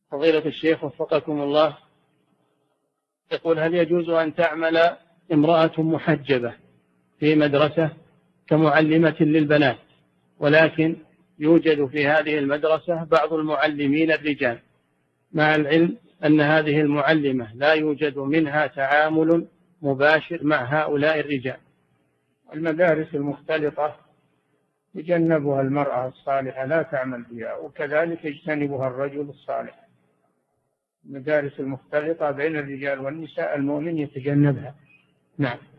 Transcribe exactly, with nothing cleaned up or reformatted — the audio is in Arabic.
فضيلة الشيخ وفقكم الله، يقول: هل يجوز أن تعمل امرأة محجبة في مدرسة كمعلمة للبنات، ولكن يوجد في هذه المدرسة بعض المعلمين الرجال، مع العلم أن هذه المعلمة لا يوجد منها تعامل مباشر مع هؤلاء الرجال؟ المدارس المختلطة يجنبها المرأة الصالحة، لا تعمل فيها، وكذلك يجتنبها الرجل الصالح. المدارس المختلطة بين الرجال والنساء المؤمن يتجنبها. نعم.